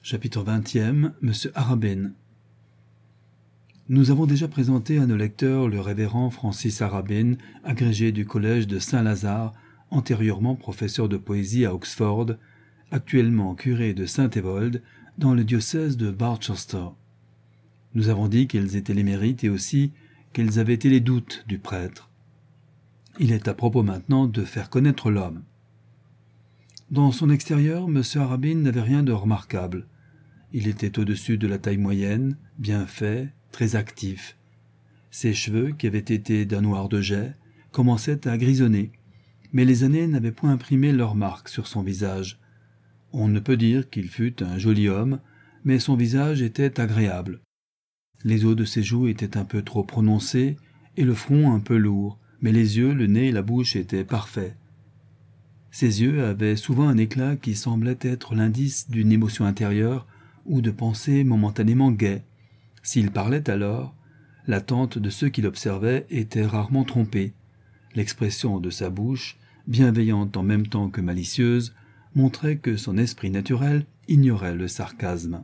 Chapitre 20e, Monsieur Arabin. Nous avons déjà présenté à nos lecteurs le révérend Francis Arabin, agrégé du collège de Saint-Lazare, antérieurement professeur de poésie à Oxford, actuellement curé de Saint-Évold, dans le diocèse de Barchester. Nous avons dit quels étaient les mérites et aussi quels avaient été les doutes du prêtre. Il est à propos maintenant de faire connaître l'homme. Dans son extérieur, M. Arabin n'avait rien de remarquable. Il était au-dessus de la taille moyenne, bien fait, très actif. Ses cheveux, qui avaient été d'un noir de jais, commençaient à grisonner, mais les années n'avaient point imprimé leur marque sur son visage. On ne peut dire qu'il fût un joli homme, mais son visage était agréable. Les os de ses joues étaient un peu trop prononcés, et le front un peu lourd, mais les yeux, le nez et la bouche étaient parfaits. Ses yeux avaient souvent un éclat qui semblait être l'indice d'une émotion intérieure ou de pensées momentanément gaies. S'il parlait alors, l'attente de ceux qui l'observaient était rarement trompée. L'expression de sa bouche, bienveillante en même temps que malicieuse, montrait que son esprit naturel ignorait le sarcasme.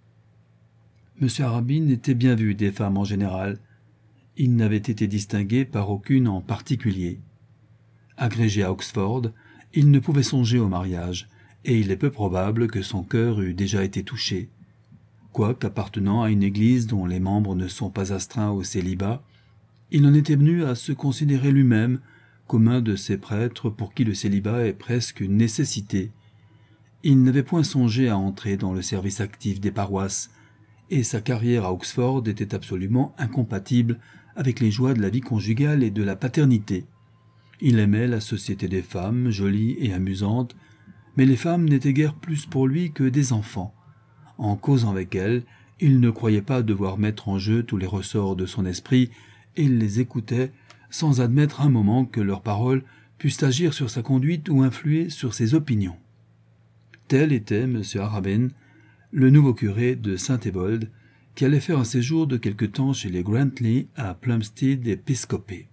M. Arabin était bien vu des femmes en général. Il n'avait été distingué par aucune en particulier. Agrégé à Oxford, il ne pouvait songer au mariage, et il est peu probable que son cœur eût déjà été touché. Quoique appartenant à une église dont les membres ne sont pas astreints au célibat, il en était venu à se considérer lui-même comme un de ces prêtres pour qui le célibat est presque une nécessité. Il n'avait point songé à entrer dans le service actif des paroisses, et sa carrière à Oxford était absolument incompatible avec les joies de la vie conjugale et de la paternité. Il aimait la société des femmes, jolies et amusantes, mais les femmes n'étaient guère plus pour lui que des enfants. En causant avec elles, il ne croyait pas devoir mettre en jeu tous les ressorts de son esprit, et il les écoutait sans admettre un moment que leurs paroles pussent agir sur sa conduite ou influer sur ses opinions. Tel était M. Arabin, le nouveau curé de Saint-Évold, qui allait faire un séjour de quelque temps chez les Grantley à Plumstead Episcopé.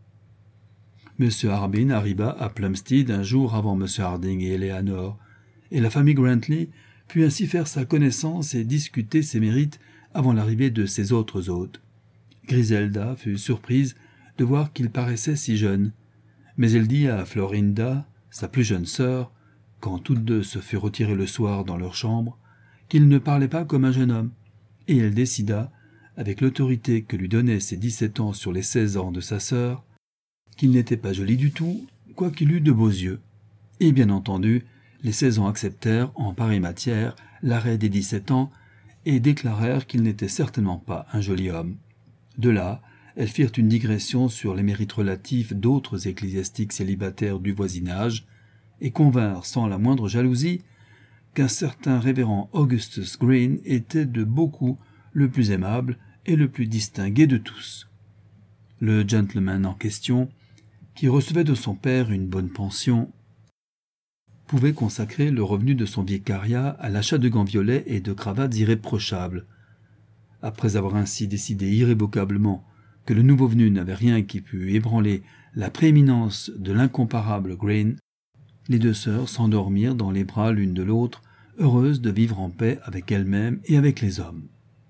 M. Arabin arriva à Plumstead un jour avant M. Harding et Eleanor, et la famille Grantley put ainsi faire sa connaissance et discuter ses mérites avant l'arrivée de ses autres hôtes. Griselda fut surprise de voir qu'il paraissait si jeune, mais elle dit à Florinda, sa plus jeune sœur, quand toutes deux se furent retirées le soir dans leur chambre, qu'il ne parlait pas comme un jeune homme, et elle décida, avec l'autorité que lui donnaient ses 17 ans sur les 16 ans de sa sœur, qu'il n'était pas joli du tout, quoiqu'il eût de beaux yeux. Et bien entendu, les 16 ans acceptèrent, en pareille matière, l'arrêt des 17 ans, et déclarèrent qu'il n'était certainement pas un joli homme. De là, elles firent une digression sur les mérites relatifs d'autres ecclésiastiques célibataires du voisinage, et convinrent sans la moindre jalousie qu'un certain révérend Augustus Green était de beaucoup le plus aimable et le plus distingué de tous. Le gentleman en question, qui recevait de son père une bonne pension, pouvait consacrer le revenu de son vicariat à l'achat de gants violets et de cravates irréprochables. Après avoir ainsi décidé irrévocablement que le nouveau venu n'avait rien qui pût ébranler la prééminence de l'incomparable Green, les deux sœurs s'endormirent dans les bras l'une de l'autre, heureuses de vivre en paix avec elles-mêmes et avec les hommes.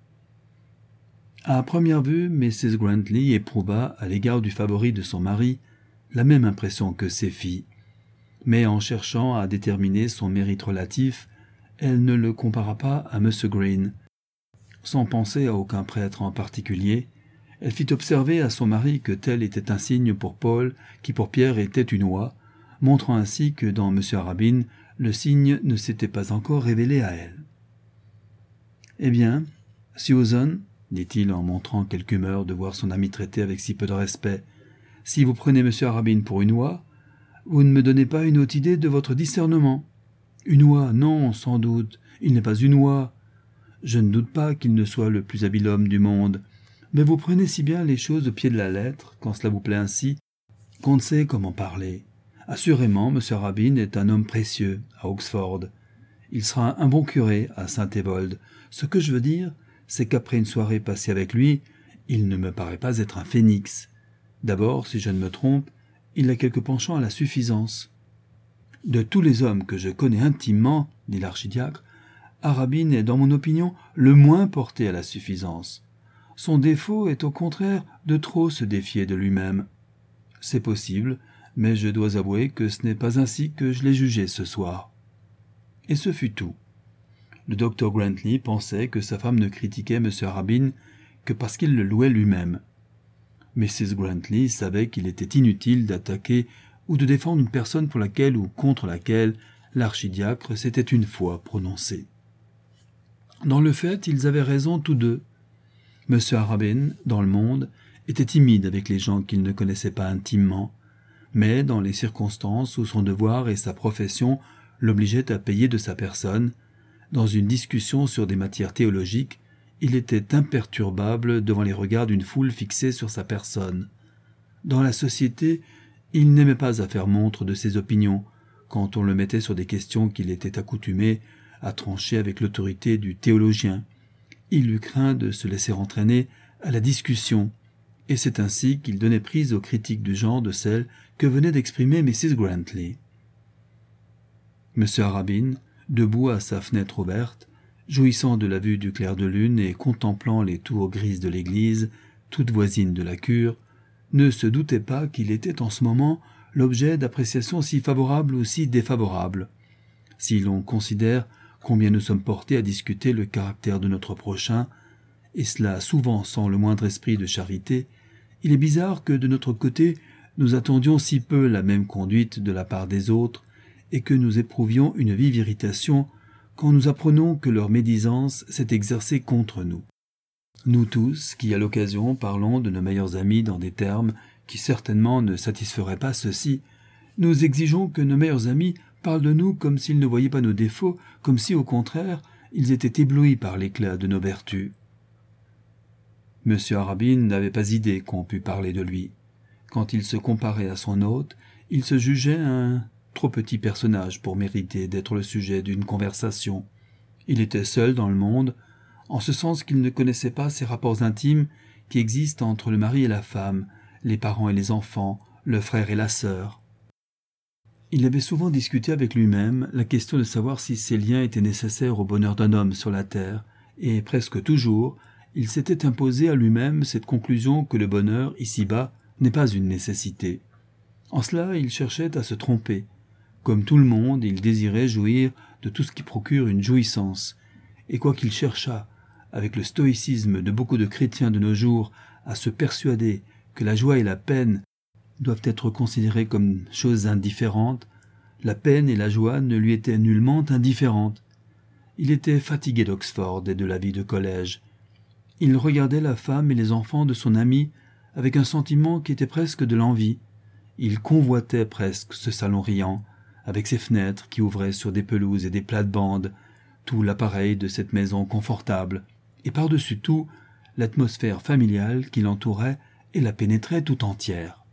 À première vue, Mrs. Grantley éprouva, à l'égard du favori de son mari, la même impression que ses filles, mais en cherchant à déterminer son mérite relatif, elle ne le compara pas à M. Green. Sans penser à aucun prêtre en particulier, elle fit observer à son mari que tel était un signe pour Paul, qui pour Pierre était une oie, montrant ainsi que dans M. Arabin, le signe ne s'était pas encore révélé à elle. « Eh bien, Susan, dit-il en montrant quelque humeur de voir son ami traité avec si peu de respect, si vous prenez M. Arabin pour une oie, vous ne me donnez pas une haute idée de votre discernement. Une oie, non, sans doute, il n'est pas une oie. Je ne doute pas qu'il ne soit le plus habile homme du monde, mais vous prenez si bien les choses au pied de la lettre, quand cela vous plaît ainsi, qu'on ne sait comment parler. Assurément, M. Arabin est un homme précieux à Oxford. Il sera un bon curé à Saint-Évold. Ce que je veux dire, c'est qu'après une soirée passée avec lui, il ne me paraît pas être un phénix. D'abord, si je ne me trompe, il a quelque penchant à la suffisance. De tous les hommes que je connais intimement, dit l'archidiacre, Arabin est, dans mon opinion, le moins porté à la suffisance. Son défaut est au contraire de trop se défier de lui-même. C'est possible, mais je dois avouer que ce n'est pas ainsi que je l'ai jugé ce soir. Et ce fut tout. Le docteur Grantley pensait que sa femme ne critiquait M. Arabin que parce qu'il le louait lui-même. Mrs. Grantley savait qu'il était inutile d'attaquer ou de défendre une personne pour laquelle ou contre laquelle l'archidiacre s'était une fois prononcé. Dans le fait, ils avaient raison tous deux. M. Arabin, dans le monde, était timide avec les gens qu'il ne connaissait pas intimement, mais dans les circonstances où son devoir et sa profession l'obligeaient à payer de sa personne, dans une discussion sur des matières théologiques, il était imperturbable devant les regards d'une foule fixée sur sa personne. Dans la société, il n'aimait pas à faire montre de ses opinions, quand on le mettait sur des questions qu'il était accoutumé à trancher avec l'autorité du théologien. Il eut craint de se laisser entraîner à la discussion, et c'est ainsi qu'il donnait prise aux critiques du genre de celles que venait d'exprimer Mrs. Grantley. M. Arabin, debout à sa fenêtre ouverte, jouissant de la vue du clair de lune et contemplant les tours grises de l'église, toute voisine de la cure, ne se doutait pas qu'il était en ce moment l'objet d'appréciations si favorables ou si défavorables. Si l'on considère combien nous sommes portés à discuter le caractère de notre prochain, et cela souvent sans le moindre esprit de charité, il est bizarre que de notre côté nous attendions si peu la même conduite de la part des autres, et que nous éprouvions une vive irritation quand nous apprenons que leur médisance s'est exercée contre nous. Nous tous, qui à l'occasion parlons de nos meilleurs amis dans des termes qui certainement ne satisferaient pas ceux-ci, nous exigeons que nos meilleurs amis parlent de nous comme s'ils ne voyaient pas nos défauts, comme si, au contraire, ils étaient éblouis par l'éclat de nos vertus. M. Arabin n'avait pas idée qu'on pût parler de lui. Quand il se comparait à son hôte, il se jugeait un trop petit personnage pour mériter d'être le sujet d'une conversation. Il était seul dans le monde, en ce sens qu'il ne connaissait pas ces rapports intimes qui existent entre le mari et la femme, les parents et les enfants, le frère et la sœur. Il avait souvent discuté avec lui-même la question de savoir si ces liens étaient nécessaires au bonheur d'un homme sur la terre, et presque toujours, il s'était imposé à lui-même cette conclusion que le bonheur, ici-bas, n'est pas une nécessité. En cela, il cherchait à se tromper. Comme tout le monde, il désirait jouir de tout ce qui procure une jouissance, et quoiqu'il cherchât, avec le stoïcisme de beaucoup de chrétiens de nos jours, à se persuader que la joie et la peine doivent être considérées comme choses indifférentes, la peine et la joie ne lui étaient nullement indifférentes. Il était fatigué d'Oxford et de la vie de collège. Il regardait la femme et les enfants de son ami avec un sentiment qui était presque de l'envie. Il convoitait presque ce salon riant, avec ses fenêtres qui ouvraient sur des pelouses et des plates-bandes, tout l'appareil de cette maison confortable, et par-dessus tout, l'atmosphère familiale qui l'entourait et la pénétrait tout entière.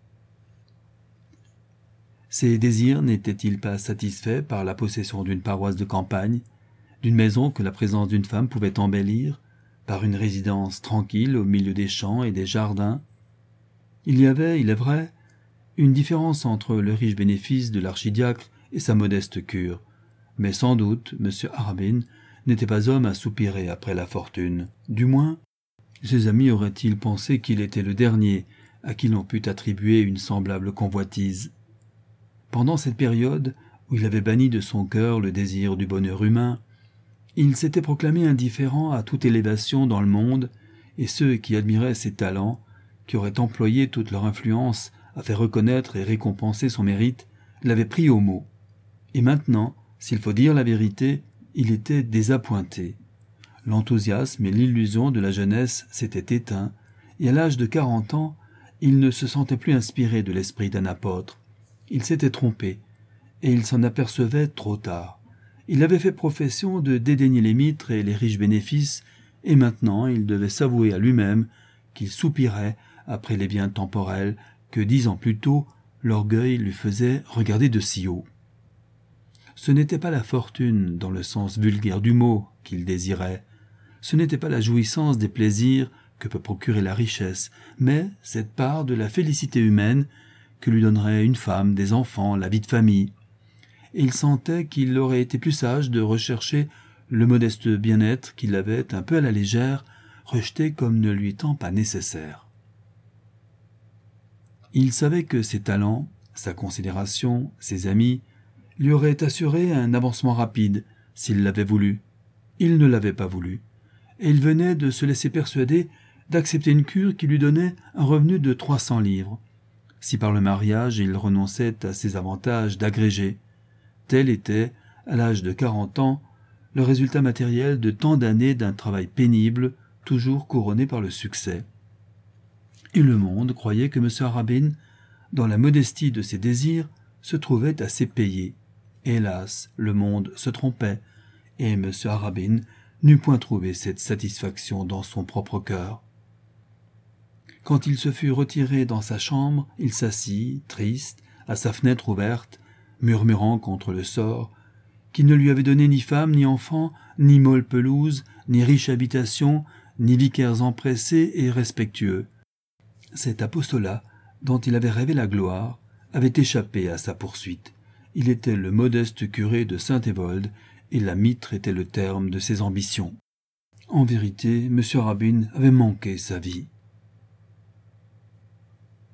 Ses désirs n'étaient-ils pas satisfaits par la possession d'une paroisse de campagne, d'une maison que la présence d'une femme pouvait embellir, par une résidence tranquille au milieu des champs et des jardins? Il y avait, il est vrai, une différence entre le riche bénéfice de l'archidiacre et sa modeste cure, mais sans doute M. Arabin n'était pas homme à soupirer après la fortune. Du moins, ses amis auraient-ils pensé qu'il était le dernier à qui l'on pût attribuer une semblable convoitise. Pendant cette période où il avait banni de son cœur le désir du bonheur humain, il s'était proclamé indifférent à toute élévation dans le monde, et ceux qui admiraient ses talents, qui auraient employé toute leur influence à faire reconnaître et récompenser son mérite, l'avaient pris au mot. Et maintenant, s'il faut dire la vérité, il était désappointé. L'enthousiasme et l'illusion de la jeunesse s'étaient éteints, et à l'âge de 40 ans, il ne se sentait plus inspiré de l'esprit d'un apôtre. Il s'était trompé, et il s'en apercevait trop tard. Il avait fait profession de dédaigner les mitres et les riches bénéfices, et maintenant il devait s'avouer à lui-même qu'il soupirait après les biens temporels que 10 ans plus tôt l'orgueil lui faisait regarder de si haut. Ce n'était pas la fortune, dans le sens vulgaire du mot, qu'il désirait. Ce n'était pas la jouissance des plaisirs que peut procurer la richesse, mais cette part de la félicité humaine que lui donnerait une femme, des enfants, la vie de famille. Et il sentait qu'il aurait été plus sage de rechercher le modeste bien-être qu'il avait, un peu à la légère, rejeté comme ne lui étant pas nécessaire. Il savait que ses talents, sa considération, ses amis, lui auraient assuré un avancement rapide s'il l'avait voulu. Il ne l'avait pas voulu, et il venait de se laisser persuader d'accepter une cure qui lui donnait un revenu de 300 livres. Si par le mariage il renonçait à ses avantages d'agrégé, tel était, à l'âge de 40 ans, le résultat matériel de tant d'années d'un travail pénible, toujours couronné par le succès. Et le monde croyait que M. Arabin, dans la modestie de ses désirs, se trouvait assez payé. Hélas, le monde se trompait, et M. Arabin n'eût point trouvé cette satisfaction dans son propre cœur. Quand il se fut retiré dans sa chambre, il s'assit, triste, à sa fenêtre ouverte, murmurant contre le sort, qui ne lui avait donné ni femme, ni enfant, ni molle pelouse, ni riche habitation, ni vicaires empressés et respectueux. Cet apostolat, dont il avait rêvé la gloire, avait échappé à sa poursuite. Il était le modeste curé de Saint-Évold, et la mitre était le terme de ses ambitions. En vérité, M. Arabin avait manqué sa vie.